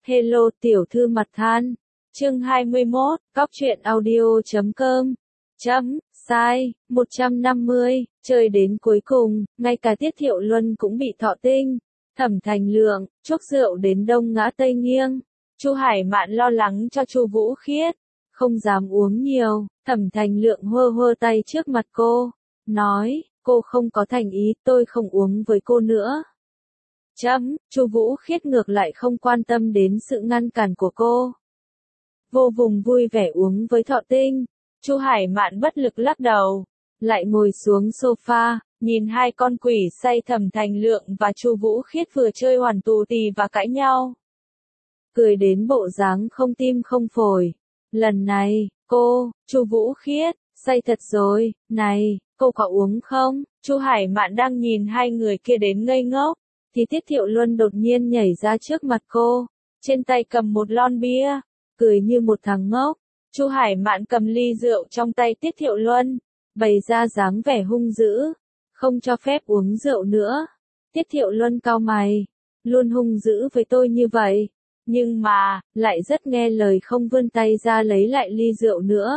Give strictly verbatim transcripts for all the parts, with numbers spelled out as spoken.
Hello tiểu thư mặt than. Chương hai mươi mốt, cóc truyện audio chấm com. Chấm, sai, một trăm năm mươi, chơi đến cuối cùng, ngay cả Tiết Thiệu Luân cũng bị thọ tinh. Thẩm Thành Lượng, chuốc rượu đến đông ngã tây nghiêng. Chu Hải Mạn lo lắng cho Chu Vũ Khiết, không dám uống nhiều. Thẩm Thành Lượng hơ hơ tay trước mặt cô, nói, cô không có thành ý, tôi không uống với cô nữa. Chấm, Chu Vũ Khiết ngược lại không quan tâm đến sự ngăn cản của cô. Vô vùng vui vẻ uống với thọ tinh. Chu Hải Mạn bất lực lắc đầu, lại ngồi xuống sofa, nhìn hai con quỷ say Thẩm Thành Lượng và Chu Vũ Khiết vừa chơi hoàn tù tì và cãi nhau. Cười đến bộ dáng không tim không phổi. Lần này, cô, Chu Vũ Khiết, say thật rồi, này, cô có uống không? Chu Hải Mạn đang nhìn hai người kia đến ngây ngốc, thì Tiết Thiệu Luân đột nhiên nhảy ra trước mặt cô, trên tay cầm một lon bia, cười như một thằng ngốc. Chu Hải Mạn cầm ly rượu trong tay Tiết Thiệu Luân, bày ra dáng vẻ hung dữ, không cho phép uống rượu nữa. Tiết Thiệu Luân cau mày, luôn hung dữ với tôi như vậy, nhưng mà, lại rất nghe lời không vươn tay ra lấy lại ly rượu nữa.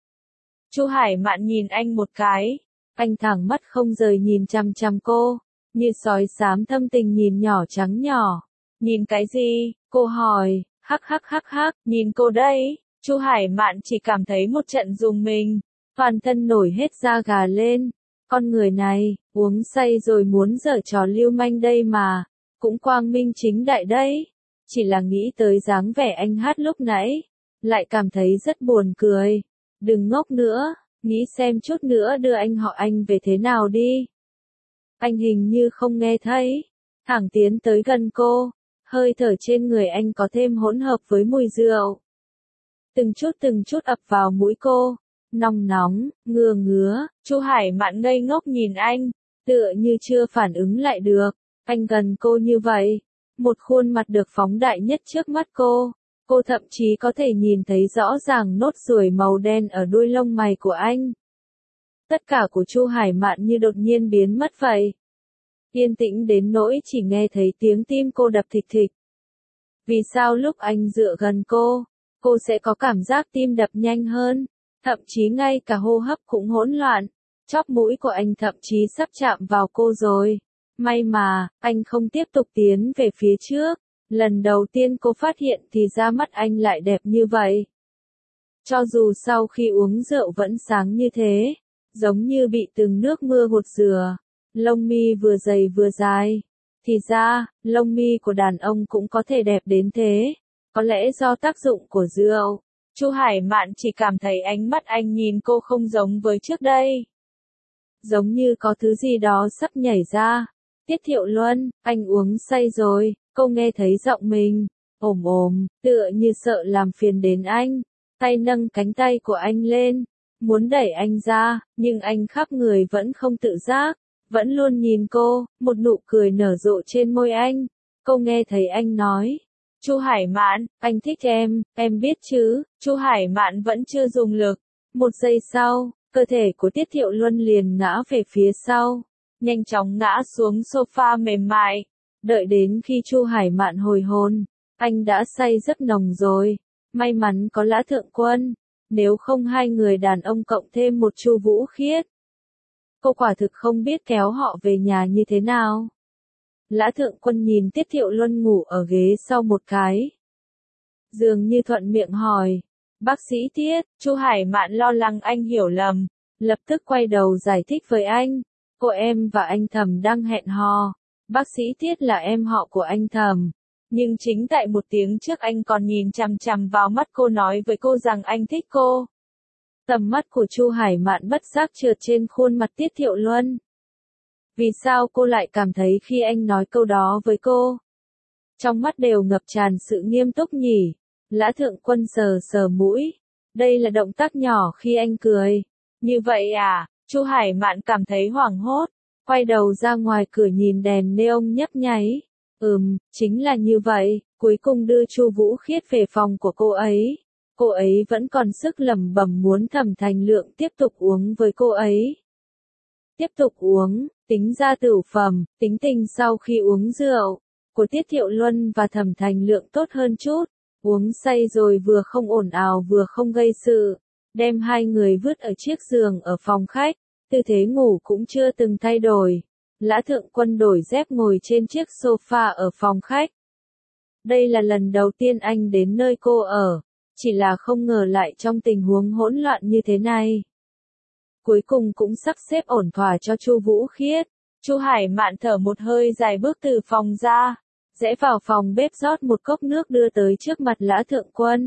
Chu Hải Mạn nhìn anh một cái, anh thẳng mắt không rời nhìn chằm chằm cô, như sói xám thâm tình nhìn nhỏ trắng nhỏ. Nhìn cái gì? Cô hỏi, hắc hắc hắc hắc, nhìn cô đây. Chu Hải Mạn chỉ cảm thấy một trận rùng mình, toàn thân nổi hết da gà lên. Con người này, uống say rồi muốn giở trò lưu manh đây mà, cũng quang minh chính đại đấy. Chỉ là nghĩ tới dáng vẻ anh hát lúc nãy, lại cảm thấy rất buồn cười. Đừng ngốc nữa, nghĩ xem chút nữa đưa anh họ anh về thế nào đi. Anh hình như không nghe thấy, thẳng tiến tới gần cô, hơi thở trên người anh có thêm hỗn hợp với mùi rượu. Từng chút từng chút ập vào mũi cô, nóng nóng, ngứa ngứa. Chu Hải Mạn ngây ngốc nhìn anh, tựa như chưa phản ứng lại được. Anh gần cô như vậy, một khuôn mặt được phóng đại nhất trước mắt cô. Cô thậm chí có thể nhìn thấy rõ ràng nốt ruồi màu đen ở đuôi lông mày của anh. Tất cả của Chu Hải Mạn như đột nhiên biến mất vậy. Yên tĩnh đến nỗi chỉ nghe thấy tiếng tim cô đập thịch thịch. Vì sao lúc anh dựa gần cô, cô sẽ có cảm giác tim đập nhanh hơn, thậm chí ngay cả hô hấp cũng hỗn loạn. Chóp mũi của anh thậm chí sắp chạm vào cô rồi. May mà, anh không tiếp tục tiến về phía trước. Lần đầu tiên cô phát hiện thì da mắt anh lại đẹp như vậy. Cho dù sau khi uống rượu vẫn sáng như thế, giống như bị từng nước mưa gột rửa, lông mi vừa dày vừa dài. Thì ra, lông mi của đàn ông cũng có thể đẹp đến thế. Có lẽ do tác dụng của rượu. Chu Hải Mạn chỉ cảm thấy ánh mắt anh nhìn cô không giống với trước đây. Giống như có thứ gì đó sắp nhảy ra. Tiết Thiệu Luân, anh uống say rồi. Cô nghe thấy giọng mình, ồm ồm, tựa như sợ làm phiền đến anh. Tay nâng cánh tay của anh lên, muốn đẩy anh ra, nhưng anh khắp người vẫn không tự giác, vẫn luôn nhìn cô, một nụ cười nở rộ trên môi anh. Cô nghe thấy anh nói, Chu Hải Mạn, anh thích em, em biết chứ. Chu Hải Mạn vẫn chưa dùng lực. Một giây sau, cơ thể của Tiết Thiệu Luân liền ngã về phía sau, nhanh chóng ngã xuống sofa mềm mại. Đợi đến khi Chu Hải Mạn hồi hồn, anh đã say rất nồng rồi. May mắn có Lã Thượng Quân, nếu không hai người đàn ông cộng thêm một Chu Vũ Khiết, cô quả thực không biết kéo họ về nhà như thế nào. Lã Thượng Quân nhìn Tiết Thiệu Luân ngủ ở ghế sau một cái, dường như thuận miệng hỏi, bác sĩ Tiết. Chu Hải Mạn lo lắng anh hiểu lầm, lập tức quay đầu giải thích với anh, cô em và anh Thẩm đang hẹn hò. Bác sĩ Tiết là em họ của anh Thẩm, nhưng chính tại một tiếng trước anh còn nhìn chằm chằm vào mắt cô nói với cô rằng anh thích cô. Tầm mắt của Chu Hải Mạn bất giác trượt trên khuôn mặt Tiết Thiệu Luân. Vì sao cô lại cảm thấy khi anh nói câu đó với cô, trong mắt đều ngập tràn sự nghiêm túc nhỉ? Lã Thượng Quân sờ sờ mũi. Đây là động tác nhỏ khi anh cười. Như vậy à? Chu Hải Mạn cảm thấy hoảng hốt. Quay đầu ra ngoài cửa nhìn đèn neon nhấp nháy. Ừm, chính là như vậy. Cuối cùng đưa Chu Vũ Khiết về phòng của cô ấy. Cô ấy vẫn còn sức lẩm bẩm muốn Thẩm Thành Lượng tiếp tục uống với cô ấy. Tiếp tục uống, tính ra tửu phẩm, tính tình sau khi uống rượu, của Tiết Thiệu Luân và Thẩm Thành Lượng tốt hơn chút, uống say rồi vừa không ồn ào vừa không gây sự, đem hai người vứt ở chiếc giường ở phòng khách, tư thế ngủ cũng chưa từng thay đổi. Lã Thượng Quân đổi dép ngồi trên chiếc sofa ở phòng khách. Đây là lần đầu tiên anh đến nơi cô ở, chỉ là không ngờ lại trong tình huống hỗn loạn như thế này. Cuối cùng cũng sắp xếp ổn thỏa cho Chu Vũ Khiết. Chu Hải Mạn thở một hơi dài bước từ phòng ra, rẽ vào phòng bếp rót một cốc nước đưa tới trước mặt Lã Thượng Quân.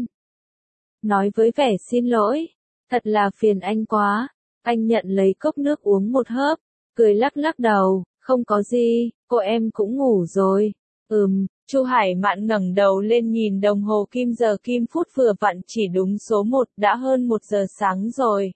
Nói với vẻ xin lỗi, thật là phiền anh quá. Anh nhận lấy cốc nước uống một hớp, cười lắc lắc đầu, không có gì, cô em cũng ngủ rồi. Ừm, Chu Hải Mạn ngẩng đầu lên nhìn đồng hồ kim giờ kim phút vừa vặn chỉ đúng số một, đã hơn một giờ sáng rồi.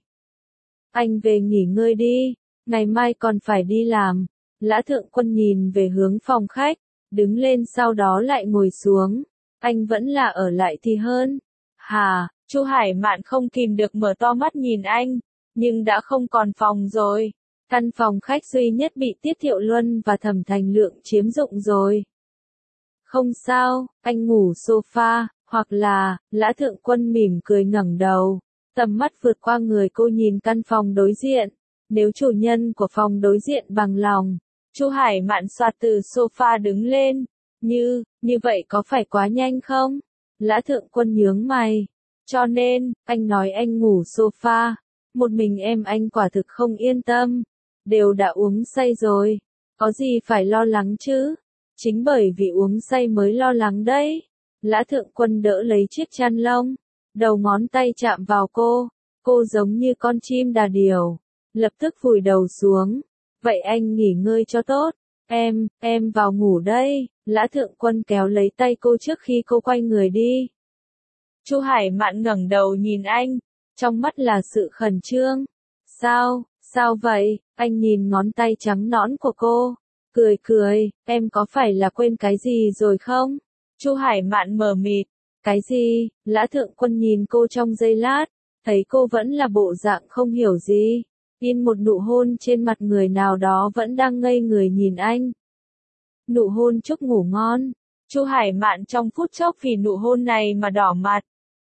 Anh về nghỉ ngơi đi, ngày mai còn phải đi làm. Lã Thượng Quân nhìn về hướng phòng khách, đứng lên sau đó lại ngồi xuống. Anh vẫn là ở lại thì hơn. Hà, Chu Hải Mạn không kìm được mở to mắt nhìn anh, nhưng đã không còn phòng rồi. Căn phòng khách duy nhất bị Tiết Thiệu Luân và Thẩm Thành Lượng chiếm dụng rồi. Không sao, anh ngủ sofa, hoặc là, Lã Thượng Quân mỉm cười ngẩng đầu, tầm mắt vượt qua người cô nhìn căn phòng đối diện. Nếu chủ nhân của phòng đối diện bằng lòng, Chu Hải Mạn xoạt từ sofa đứng lên, như, như vậy có phải quá nhanh không? Lã Thượng Quân nhướng mày, cho nên, anh nói anh ngủ sofa, một mình em anh quả thực không yên tâm, đều đã uống say rồi, có gì phải lo lắng chứ? Chính bởi vì uống say mới lo lắng đấy. Lã Thượng Quân đỡ lấy chiếc chăn lông, đầu ngón tay chạm vào cô, cô giống như con chim đà điểu, lập tức vùi đầu xuống. Vậy anh nghỉ ngơi cho tốt, em, em vào ngủ đây. Lã Thượng Quân kéo lấy tay cô trước khi cô quay người đi. Chu Hải Mạn ngẩng đầu nhìn anh, trong mắt là sự khẩn trương. Sao, sao vậy? Anh nhìn ngón tay trắng nõn của cô, cười cười, em có phải là quên cái gì rồi không? Chu Hải Mạn mờ mịt, cái gì? Lã Thượng Quân nhìn cô trong giây lát, thấy cô vẫn là bộ dạng không hiểu gì, in một nụ hôn trên mặt người nào đó vẫn đang ngây người nhìn anh. Nụ hôn chúc ngủ ngon. Chu Hải Mạn trong phút chốc vì nụ hôn này mà đỏ mặt.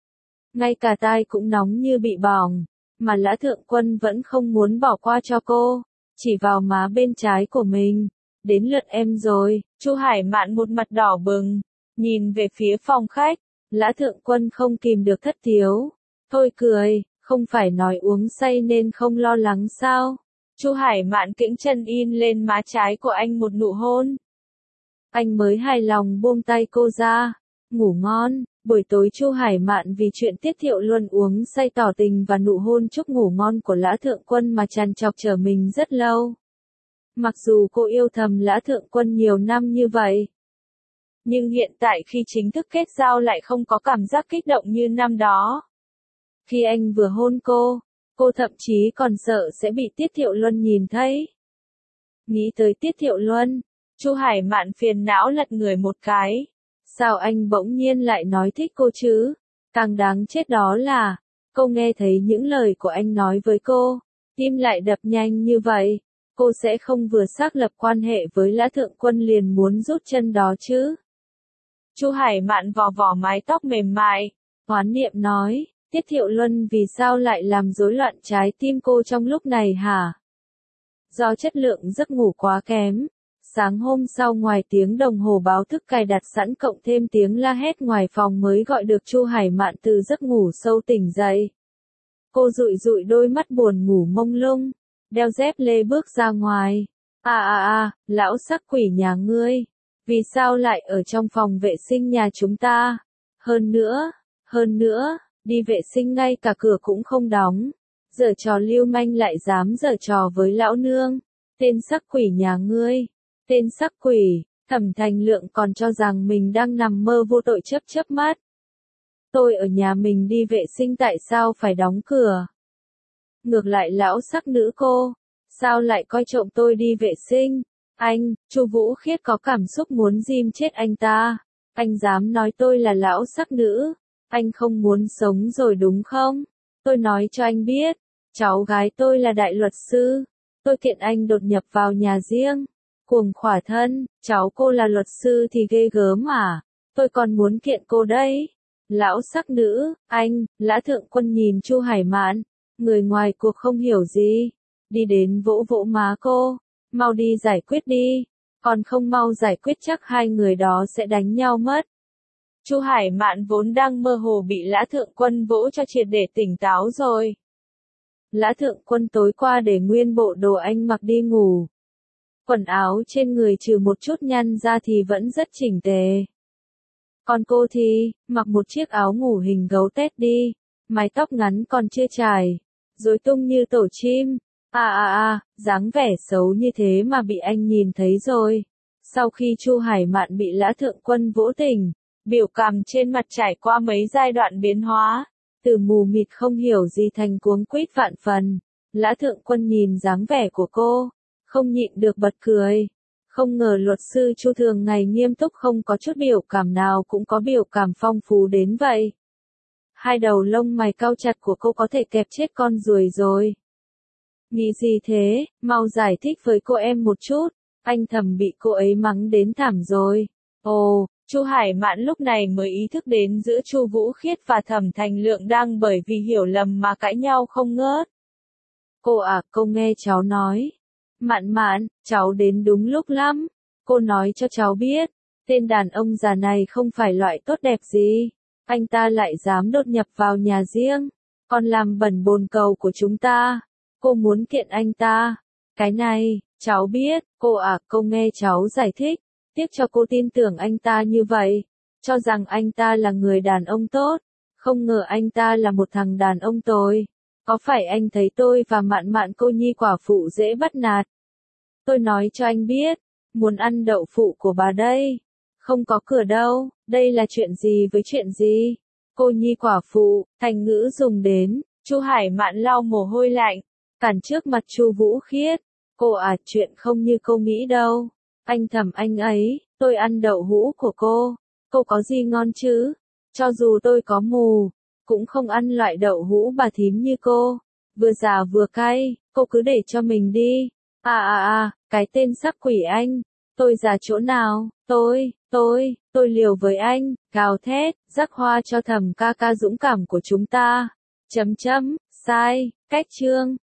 Ngay cả tai cũng nóng như bị bỏng, mà Lã Thượng Quân vẫn không muốn bỏ qua cho cô, chỉ vào má bên trái của mình. Đến lượt em rồi. Chu Hải Mạn một mặt đỏ bừng, nhìn về phía phòng khách. Lã Thượng Quân không kìm được thất thiếu. Thôi cười, không phải nói uống say nên không lo lắng sao? Chu Hải Mạn kiễng chân in lên má trái của anh một nụ hôn. Anh mới hài lòng buông tay cô ra. Ngủ ngon. Buổi tối Chu Hải Mạn vì chuyện Tiết Thiệu Luân uống say tỏ tình và nụ hôn chúc ngủ ngon của Lã Thượng Quân mà trằn trọc trở mình rất lâu. Mặc dù cô yêu thầm Lã Thượng Quân nhiều năm như vậy, nhưng hiện tại khi chính thức kết giao lại không có cảm giác kích động như năm đó. Khi anh vừa hôn cô, cô thậm chí còn sợ sẽ bị Tiết Thiệu Luân nhìn thấy. Nghĩ tới Tiết Thiệu Luân, Chu Hải Mạn phiền não lật người một cái. Sao anh bỗng nhiên lại nói thích cô chứ? Càng đáng chết đó là, cô nghe thấy những lời của anh nói với cô, tim lại đập nhanh như vậy. Cô sẽ không vừa xác lập quan hệ với Lã Thượng Quân liền muốn rút chân đó chứ? Chu Hải Mạn vò vò mái tóc mềm mại, oán niệm nói, Tiết Thiệu Luân vì sao lại làm rối loạn trái tim cô trong lúc này hả? Do chất lượng giấc ngủ quá kém. Sáng hôm sau ngoài tiếng đồng hồ báo thức cài đặt sẵn cộng thêm tiếng la hét ngoài phòng mới gọi được Chu Hải Mạn từ giấc ngủ sâu tỉnh dậy. Cô dụi dụi đôi mắt buồn ngủ mông lung, đeo dép lê bước ra ngoài. À à à, lão sắc quỷ nhà ngươi, vì sao lại ở trong phòng vệ sinh nhà chúng ta? Hơn nữa, hơn nữa, đi vệ sinh ngay cả cửa cũng không đóng. Giở trò lưu manh lại dám giở trò với lão nương. Tên sắc quỷ nhà ngươi. Tên sắc quỷ. Thẩm Thành Lượng còn cho rằng mình đang nằm mơ vô tội chớp chớp mắt. Tôi ở nhà mình đi vệ sinh tại sao phải đóng cửa? Ngược lại lão sắc nữ cô, sao lại coi trộm tôi đi vệ sinh? Anh, Chu Vũ Khiết có cảm xúc muốn dim chết anh ta. Anh dám nói tôi là lão sắc nữ. Anh không muốn sống rồi đúng không? Tôi nói cho anh biết, cháu gái tôi là đại luật sư. Tôi kiện anh đột nhập vào nhà riêng. Cuồng khỏa thân, cháu cô là luật sư thì ghê gớm à, tôi còn muốn kiện cô đấy. Lão sắc nữ, anh, Lã Thượng Quân nhìn Chu Hải Mạn, người ngoài cuộc không hiểu gì, đi đến vỗ vỗ má cô, mau đi giải quyết đi, còn không mau giải quyết chắc hai người đó sẽ đánh nhau mất. Chu Hải Mạn vốn đang mơ hồ bị Lã Thượng Quân vỗ cho triệt để tỉnh táo rồi. Lã Thượng Quân tối qua để nguyên bộ đồ anh mặc đi ngủ. Quần áo trên người trừ một chút nhăn ra thì vẫn rất chỉnh tề. Còn cô thì, mặc một chiếc áo ngủ hình gấu tét đi, mái tóc ngắn còn chưa chải, rối tung như tổ chim. À à à, dáng vẻ xấu như thế mà bị anh nhìn thấy rồi. Sau khi Chu Hải Mạn bị Lã Thượng Quân vỗ tỉnh, biểu cảm trên mặt trải qua mấy giai đoạn biến hóa, từ mù mịt không hiểu gì thành cuống quýt vạn phần. Lã Thượng Quân nhìn dáng vẻ của cô, không nhịn được bật cười. Không ngờ luật sư Chu thường ngày nghiêm túc không có chút biểu cảm nào cũng có biểu cảm phong phú đến vậy. Hai đầu lông mày cau chặt của cô có thể kẹp chết con ruồi rồi. Nghĩ gì thế, mau giải thích với cô em một chút, anh thầm bị cô ấy mắng đến thảm rồi. Ồ, Chu Hải Mạn lúc này mới ý thức đến giữa Chu Vũ Khiết và Thẩm Thành Lượng đang bởi vì hiểu lầm mà cãi nhau không ngớt. Cô à, cô nghe cháu nói. Mạn Mạn, cháu đến đúng lúc lắm. Cô nói cho cháu biết, tên đàn ông già này không phải loại tốt đẹp gì. Anh ta lại dám đột nhập vào nhà riêng, còn làm bẩn bồn cầu của chúng ta. Cô muốn kiện anh ta. Cái này, cháu biết, cô à, cô nghe cháu giải thích. Tiếc cho cô tin tưởng anh ta như vậy, cho rằng anh ta là người đàn ông tốt, không ngờ anh ta là một thằng đàn ông tồi. Có phải anh thấy tôi và Mạn Mạn cô nhi quả phụ dễ bắt nạt? Tôi nói cho anh biết, muốn ăn đậu phụ của bà đây. Không có cửa đâu, đây là chuyện gì với chuyện gì? Cô nhi quả phụ, thành ngữ dùng đến, Chu Hải Mạn lau mồ hôi lạnh, cản trước mặt Chu Vũ Khiết. Cô à, chuyện không như cô nghĩ đâu. Anh thầm anh ấy, tôi ăn đậu hũ của cô, cô có gì ngon chứ? Cho dù tôi có mù, cũng không ăn loại đậu hũ bà thím như cô, vừa già vừa cay, cô cứ để cho mình đi. À à à, cái tên sắc quỷ anh, tôi già chỗ nào, tôi, tôi, tôi liều với anh, gào thét, rắc hoa cho Thẩm ca ca dũng cảm của chúng ta. Chấm chấm, sai, cách chương.